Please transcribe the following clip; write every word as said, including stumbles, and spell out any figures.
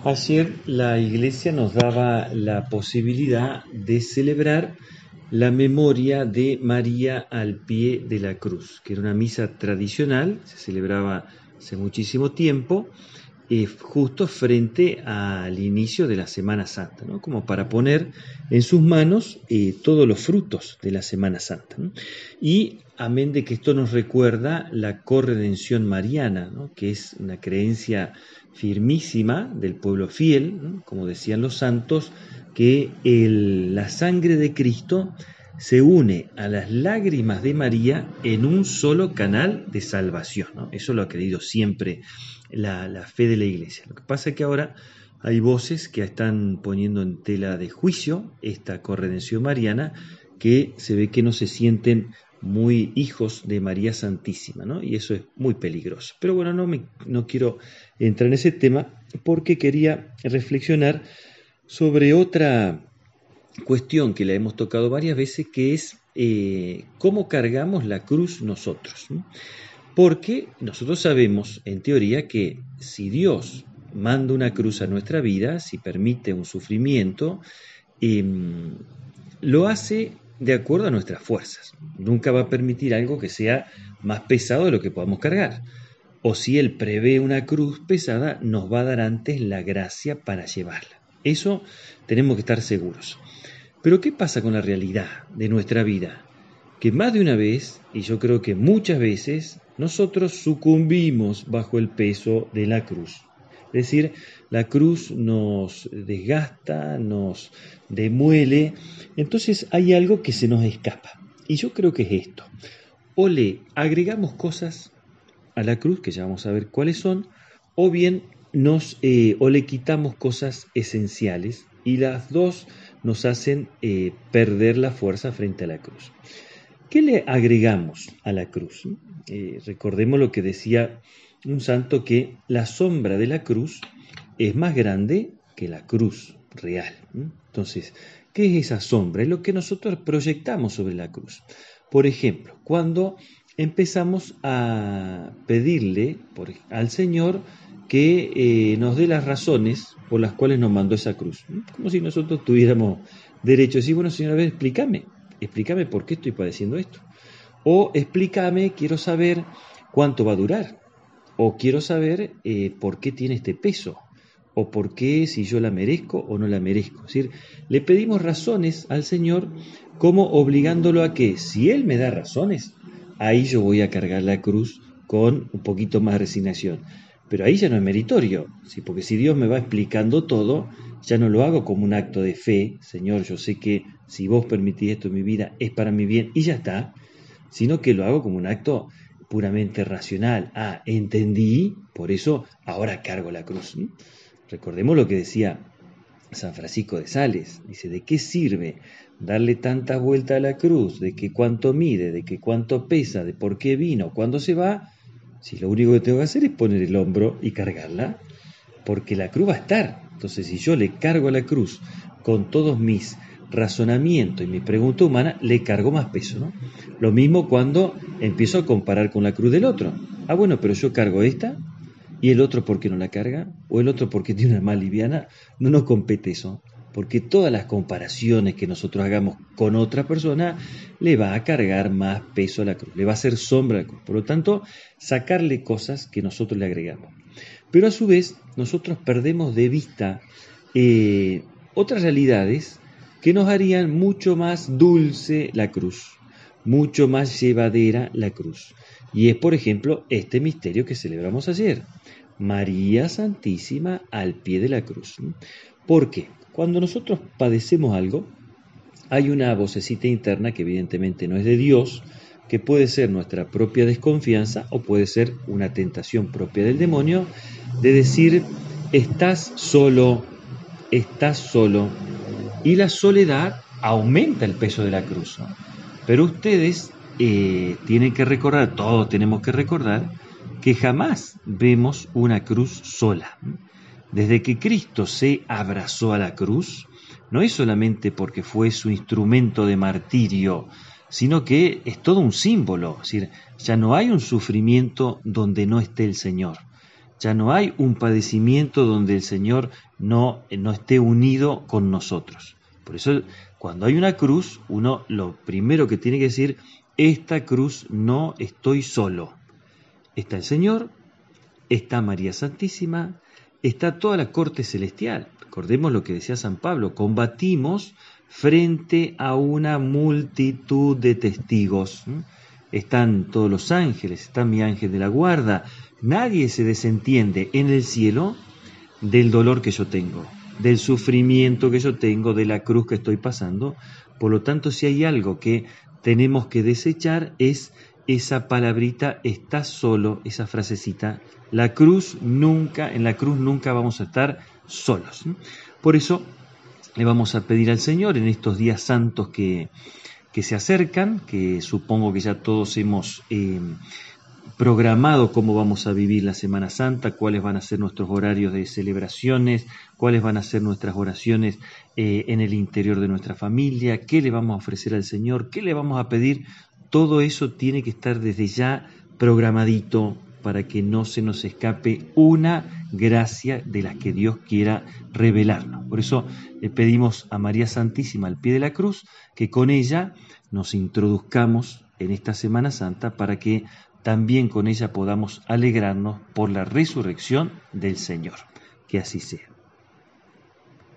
Ayer la iglesia nos daba la posibilidad de celebrar la memoria de María al pie de la cruz, que era una misa tradicional, se celebraba hace muchísimo tiempo, eh, justo frente al inicio de la Semana Santa, ¿no? Como para poner en sus manos eh, todos los frutos de la Semana Santa, ¿no? Y amén de que esto nos recuerda la corredención mariana, ¿no? Que es una creencia firmísima del pueblo fiel, ¿no? Como decían los santos, que el, la sangre de Cristo se une a las lágrimas de María en un solo canal de salvación, ¿no? Eso lo ha creído siempre la, la fe de la Iglesia. Lo que pasa es que ahora hay voces que están poniendo en tela de juicio esta corredención mariana, que se ve que no se sienten muy hijos de María Santísima, ¿no? Y eso es muy peligroso. Pero bueno, no, me, no quiero entrar en ese tema porque quería reflexionar sobre otra cuestión que la hemos tocado varias veces, que es eh, cómo cargamos la cruz nosotros, ¿no? Porque nosotros sabemos, en teoría, que si Dios manda una cruz a nuestra vida, si permite un sufrimiento, eh, lo hace de acuerdo a nuestras fuerzas. Nunca va a permitir algo que sea más pesado de lo que podamos cargar. O si Él prevé una cruz pesada, nos va a dar antes la gracia para llevarla. Eso tenemos que estar seguros. Pero ¿qué pasa con la realidad de nuestra vida? Que más de una vez, y yo creo que muchas veces, nosotros sucumbimos bajo el peso de la cruz. Es decir, la cruz nos desgasta, nos demuele, entonces hay algo que se nos escapa. Y yo creo que es esto. O le agregamos cosas a la cruz, que ya vamos a ver cuáles son, o bien nos, eh, o le quitamos cosas esenciales, y las dos nos hacen eh, perder la fuerza frente a la cruz. ¿Qué le agregamos a la cruz? Eh, recordemos lo que decía un santo, que la sombra de la cruz es más grande que la cruz real. Entonces, ¿qué es esa sombra? Es lo que nosotros proyectamos sobre la cruz. Por ejemplo, cuando empezamos a pedirle por, al Señor que eh, nos dé las razones por las cuales nos mandó esa cruz. Como si nosotros tuviéramos derecho a decir, bueno, Señor, a ver, explícame. Explícame por qué estoy padeciendo esto. O explícame, quiero saber cuánto va a durar. O quiero saber eh, por qué tiene este peso. O por qué, si yo la merezco o no la merezco. Es decir, le pedimos razones al Señor, como obligándolo a que, si Él me da razones, ahí yo voy a cargar la cruz con un poquito más de resignación. Pero ahí ya no es meritorio, ¿sí? Porque si Dios me va explicando todo, ya no lo hago como un acto de fe. Señor, yo sé que si vos permitís esto en mi vida es para mi bien y ya está, sino que lo hago como un acto puramente racional. Ah, entendí, por eso ahora cargo la cruz. ¿Sí? Recordemos lo que decía San Francisco de Sales. Dice, ¿de qué sirve darle tanta vuelta a la cruz? ¿De que cuánto mide? ¿De que cuánto pesa? ¿De por qué vino? ¿Cuándo se va? Si lo único que tengo que hacer es poner el hombro y cargarla, porque la cruz va a estar. Entonces, si yo le cargo a la cruz con todos mis razonamientos y mi pregunta humana, le cargo más peso, ¿no? Lo mismo cuando empiezo a comparar con la cruz del otro. Ah, bueno, pero yo cargo esta, y el otro, ¿por qué no la carga? O el otro, ¿por qué tiene una más liviana? No nos compete eso, porque todas las comparaciones que nosotros hagamos con otra persona le va a cargar más peso a la cruz, le va a hacer sombra a la cruz. Por lo tanto, sacarle cosas que nosotros le agregamos. Pero a su vez, nosotros perdemos de vista eh, otras realidades que nos harían mucho más dulce la cruz, mucho más llevadera la cruz. Y es, por ejemplo, este misterio que celebramos ayer, María Santísima al pie de la cruz. ¿Por qué? Cuando nosotros padecemos algo, hay una vocecita interna que evidentemente no es de Dios, que puede ser nuestra propia desconfianza o puede ser una tentación propia del demonio, de decir, estás solo, estás solo, y la soledad aumenta el peso de la cruz, ¿no? Pero ustedes eh, tienen que recordar, todos tenemos que recordar, que jamás vemos una cruz sola. Desde que Cristo se abrazó a la cruz, no es solamente porque fue su instrumento de martirio, sino que es todo un símbolo. Es decir, ya no hay un sufrimiento donde no esté el Señor. Ya no hay un padecimiento donde el Señor no, no esté unido con nosotros. Por eso, cuando hay una cruz, uno lo primero que tiene que decir, esta cruz no estoy solo. Está el Señor, está María Santísima, está toda la corte celestial. Recordemos lo que decía San Pablo, combatimos frente a una multitud de testigos. Están todos los ángeles, está mi ángel de la guarda. Nadie se desentiende en el cielo del dolor que yo tengo, del sufrimiento que yo tengo, de la cruz que estoy pasando. Por lo tanto, si hay algo que tenemos que desechar es esa palabrita, estás solo, esa frasecita. La cruz nunca, en la cruz nunca vamos a estar solos. Por eso le vamos a pedir al Señor en estos días santos que, que se acercan, que supongo que ya todos hemos eh, programado cómo vamos a vivir la Semana Santa, cuáles van a ser nuestros horarios de celebraciones, cuáles van a ser nuestras oraciones eh, en el interior de nuestra familia, qué le vamos a ofrecer al Señor, qué le vamos a pedir. Todo eso tiene que estar desde ya programadito para que no se nos escape una gracia de las que Dios quiera revelarnos. Por eso le pedimos a María Santísima al pie de la cruz que con ella nos introduzcamos en esta Semana Santa para que también con ella podamos alegrarnos por la resurrección del Señor. Que así sea.